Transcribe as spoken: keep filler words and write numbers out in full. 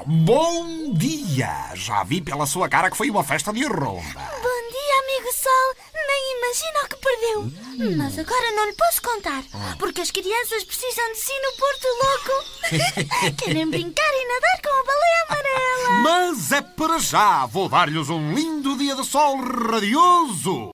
Bom dia! Já vi pela sua cara que foi uma festa de rumba. Bom dia, amigo Sol. Nem imagina o que perdeu. Hum. Mas agora não lhe posso contar, porque as crianças precisam de si no Porto Louco. Querem brincar e nadar com a baleia amarela. Mas é para já. Vou dar-lhes um lindo dia de sol radioso.